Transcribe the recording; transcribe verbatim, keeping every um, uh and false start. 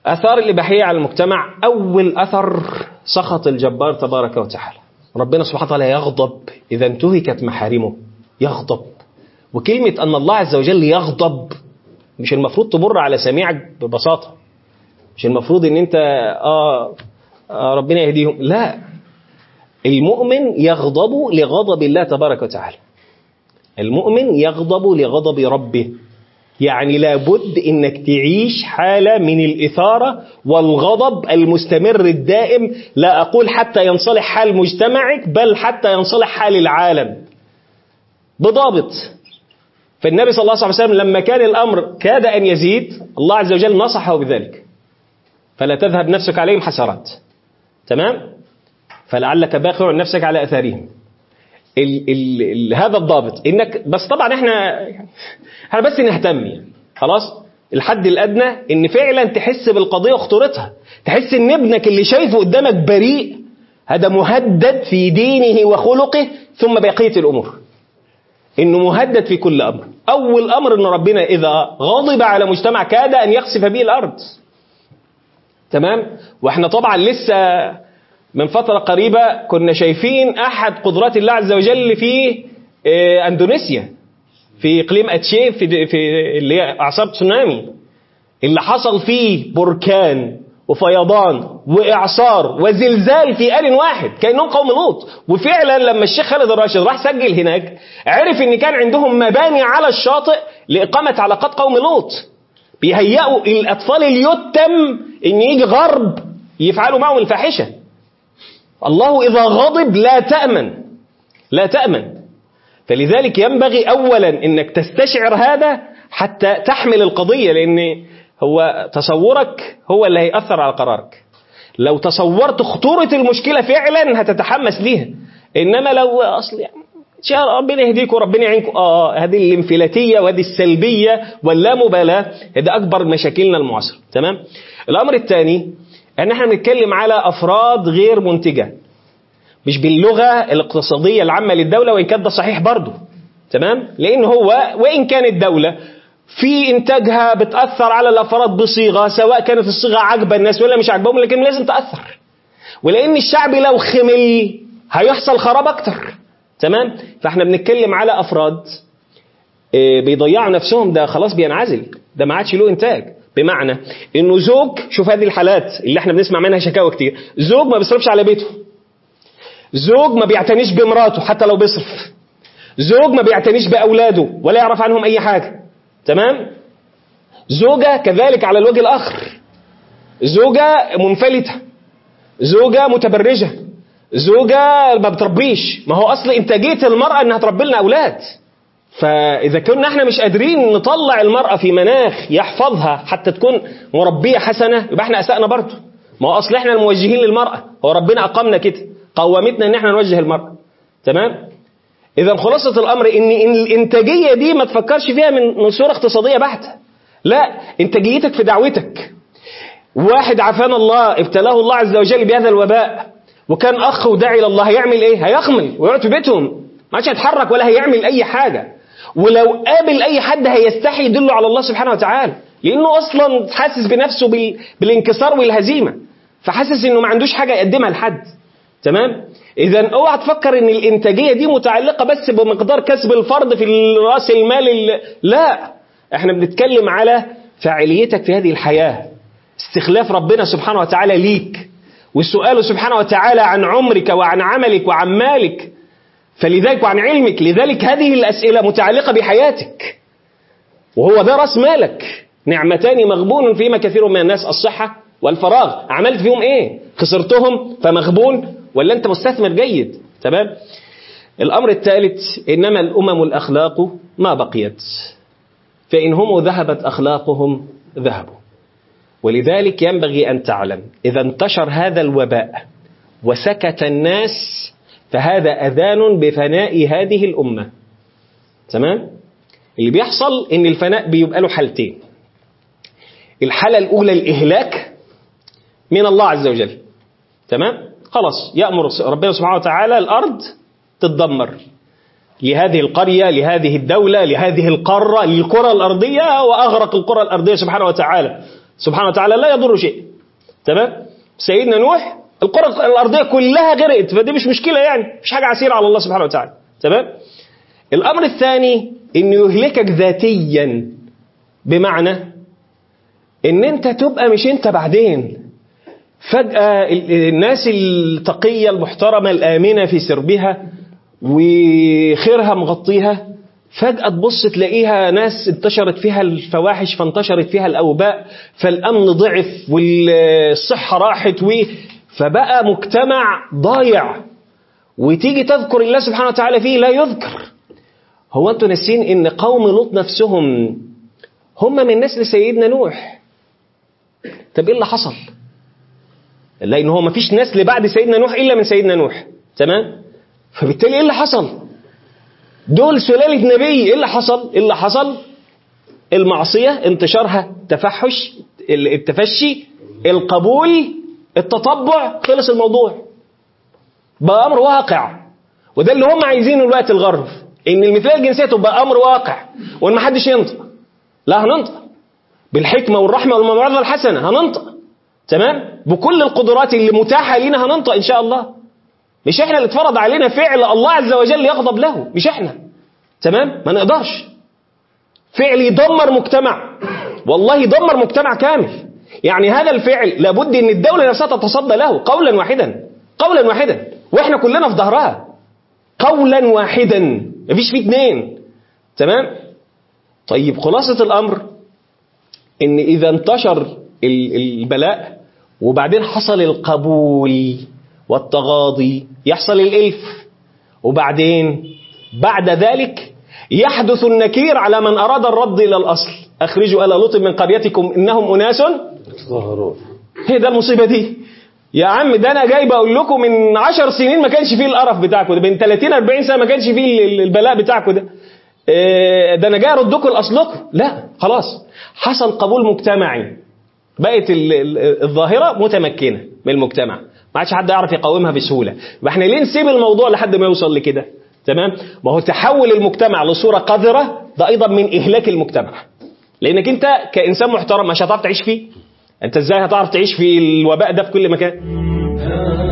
آثار الإباحية على المجتمع. أول أثر سخط الجبار تبارك وتعالى. ربنا سبحانه وتعالى يغضب إذا انتهكت محارمه، يغضب. وكلمة أن الله عز وجل يغضب مش المفروض تمر على سميعك ببساطة، مش المفروض ان انت آه, آه ربنا يهديهم، لا، المؤمن يغضب لغضب الله تبارك وتعالى. المؤمن يغضب لغضب ربه، يعني لابد انك تعيش حالة من الإثارة والغضب المستمر الدائم. لا أقول حتى ينصلح حال مجتمعك، بل حتى ينصلح حال العالم بضابط. فالنبي صلى الله عليه وسلم لما كان الأمر كاد أن يزيد، الله عز وجل نصحه بذلك، فلا تذهب نفسك عليهم حسرات، تمام، فلعلك باخع نفسك على أثارهم. ال ال ال هذا الضابط إنك بس. طبعا احنا احنا بس نهتم يعني خلاص الحد الأدنى إن فعلا تحس بالقضية وخطورتها، تحس إن ابنك اللي شايفه قدامك بريء هذا مهدد في دينه وخلقه، ثم بقية الأمور إنه مهدد في كل أمر. أول أمر إن ربنا إذا غضب على مجتمع كاد أن يخسف به الأرض، تمام. وإحنا طبعا لسه من فترة قريبة كنا شايفين أحد قدرات الله عز وجل في أندونيسيا، في إقليم أتشي، في, في اللي هي أعصاب تسونامي، اللي حصل فيه بركان وفيضان وإعصار وزلزال في آن واحد، كأنهم قوم لوط. وفعلا لما الشيخ خالد الراشد راح سجل هناك عرف ان كان عندهم مباني على الشاطئ لإقامة علاقات قوم لوط، بيهيئوا الأطفال اليتم ان يجي غرب يفعلوا معهم الفاحشة. الله إذا غضب لا تأمن، لا تأمن. فلذلك ينبغي أولا انك تستشعر هذا حتى تحمل القضية، لأن هو تصورك هو اللي هيأثر على قرارك. لو تصورت خطورة المشكلة فعلا هتتحمس ليها، إنما لو أصل يعني ربنا يهديك وربنا يعينكم، آه هذه الانفلاتية وهذه السلبية واللامبالاة هذا أكبر مشاكلنا المعاصرة، تمام. الأمر الثاني أن احنا بنتكلم على أفراد غير منتجة، مش باللغة الاقتصادية العامة للدولة، وإن كان ده صحيح برضو، تمام، لأن هو وإن كانت الدولة في إنتاجها بتأثر على الأفراد بصيغة، سواء كانت الصيغة عجبة الناس ولا مش عجبهم، لكن لازم تأثر. ولأن الشعب لو خمل هيحصل خراب أكتر، تمام. فإحنا بنتكلم على أفراد بيضيعوا نفسهم، ده خلاص بينعزل، ده ما عادش له إنتاج. بمعنى إنه زوج، شوف هذه الحالات اللي إحنا بنسمع منها شكاوى كتير، زوج ما بيصرفش على بيته، زوج ما بيعتنيش بمراته حتى لو بيصرف، زوج ما بيعتنيش بأولاده ولا يعرف عنهم أي حاجة، تمام. زوجة كذلك على الوجه الآخر، زوجة منفلتة، زوجة متبرجة، زوجة ما بتربيش. ما هو أصل إنتاجية المرأة أنها تربي لنا أولاد. فإذا كنا احنا مش قادرين نطلع المرأة في مناخ يحفظها حتى تكون مربية حسنة، يبقى احنا أسأنا برضه. ما هو أصل احنا الموجهين للمرأة، هو ربنا أقامنا كده، قوامتنا ان احنا نوجه المرأة، تمام. إذا خلاصة الأمر إن الإنتاجية دي ما تفكرش فيها من صورة اقتصادية بحتة، لا، إنتاجيتك في دعوتك. واحد عافانا الله ابتلاه الله عز وجل بهذا الوباء وكان أخ وداعي لله، هيعمل إيه؟ هيخمل ويقعد في بيتهم، ما عادش هيتحرك ولا هيعمل أي حاجة. ولو قابل أي حد هيستحي يدله على الله سبحانه وتعالى، لأنه أصلا حاسس بنفسه بالانكسار والهزيمة، فحاسس إنه ما عندوش حاجة يقدمها لحد، تمام. إذا اوعى تفكر إن الإنتاجية دي متعلقة بس بمقدار كسب الفرد في رأس المال، لا، احنا بنتكلم على فاعليتك في هذه الحياة، استخلاف ربنا سبحانه وتعالى ليك، والسؤال سبحانه وتعالى عن عمرك وعن عملك وعن مالك، فلذلك وعن علمك. لذلك هذه الأسئلة متعلقة بحياتك، وهو ده رأس مالك. نعمتان مغبون فيما كثير من الناس، الصحة والفراغ، عملت فيهم ايه؟ خسرتهم فمغبون ولا انت مستثمر جيد، تمام. الأمر الثالث، إنما الأمم الأخلاق ما بقيت، فإن هم ذهبت أخلاقهم ذهبوا. ولذلك ينبغي أن تعلم إذا انتشر هذا الوباء وسكت الناس فهذا أذان بفناء هذه الأمة، تمام. اللي بيحصل إن الفناء بيبقى له حالتين. الحالة الأولى الإهلاك من الله عز وجل، تمام، خلاص يأمر ربنا سبحانه وتعالى الأرض تتدمر، لهذه القرية، لهذه الدولة، لهذه القارة، للكرة الأرضية، وأغرق الكرة الأرضية سبحانه وتعالى، سبحانه وتعالى لا يضر شيء. تمام. سيدنا نوح القرى الأرضية كلها غرقت، فدي مش مشكلة يعني، مش حاجة عسيرة على الله سبحانه وتعالى. تمام. الأمر الثاني إنه يهلكك ذاتيا، بمعنى إن أنت تبقى مش أنت بعدين فجأة الناس التقية المحترمة الآمنة في سربها وخيرها مغطيها، فجأة تبص تلاقيها ناس انتشرت فيها الفواحش، فانتشرت فيها الأوباء، فالأمن ضعف والصحة راحت، و فبقى مجتمع ضايع، وتيجي تذكر الله سبحانه وتعالى فيه لا يذكر. هو أنتوا ناسين إن قوم لوط نفسهم هم من نسل سيدنا نوح؟ طب إيه اللي حصل؟ لأن هو ما فيش نسل بعد سيدنا نوح إلا من سيدنا نوح. تمام. فبالتالي إيه اللي حصل؟ دول سلالة نبي. إيه اللي حصل؟ إيه اللي حصل؟ المعصية، انتشارها، تفحش، التفشي، القبول، التطبع، خلص الموضوع، بقى أمر واقع. وده اللي هم عايزينه الوقت الغرب، إن المثلية الجنسية تبقى أمر واقع، وإن ما حدش ينطق. لا، هننطق بالحكمة والرحمة والموعظة الحسنة، هننطق. تمام. بكل القدرات اللي متاحة لنا هننطق إن شاء الله. مش إحنا اللي اتفرض علينا فعل الله عز وجل يغضب له، مش إحنا. تمام. ما نقدرش. فعل يدمر مجتمع، والله يدمر مجتمع كامل. يعني هذا الفعل لابد ان الدولة نفسها تتصدى له قولا واحدا، قولا واحدا، واحنا كلنا في ظهرها قولا واحدا، مفيش فيه اتنين. تمام. طيب خلاصة الامر ان اذا انتشر البلاء وبعدين حصل القبول والتغاضي، يحصل الالف، وبعدين بعد ذلك يحدث النكير على من أراد الرد إلى الأصل. أخرجوا آل لوط من قريتكم إنهم أناس يتطهرون. هي ده المصيبة دي يا عم. ده أنا جاي بقول لكم من عشر سنين ما كانش فيه القرف بتاعكم ده، من ثلاثين أربعين سنة ما كانش فيه البلاء بتاعكم ده. ده أنا جاي أردكم لأصلكم. لا، خلاص حصل قبول مجتمعي، بقت الظاهرة متمكنة من المجتمع، ما عادش حد يعرف يقاومها بسهولة. احنا ليه نسيب الموضوع لحد ما يوصل لكده؟ تمام. ما هو تحول المجتمع لصورة قذرة ده أيضا من إهلاك المجتمع، لأنك أنت كإنسان محترم مش هتعرف تعيش فيه. أنت إزاي هتعرف تعيش في الوباء ده في كل مكان؟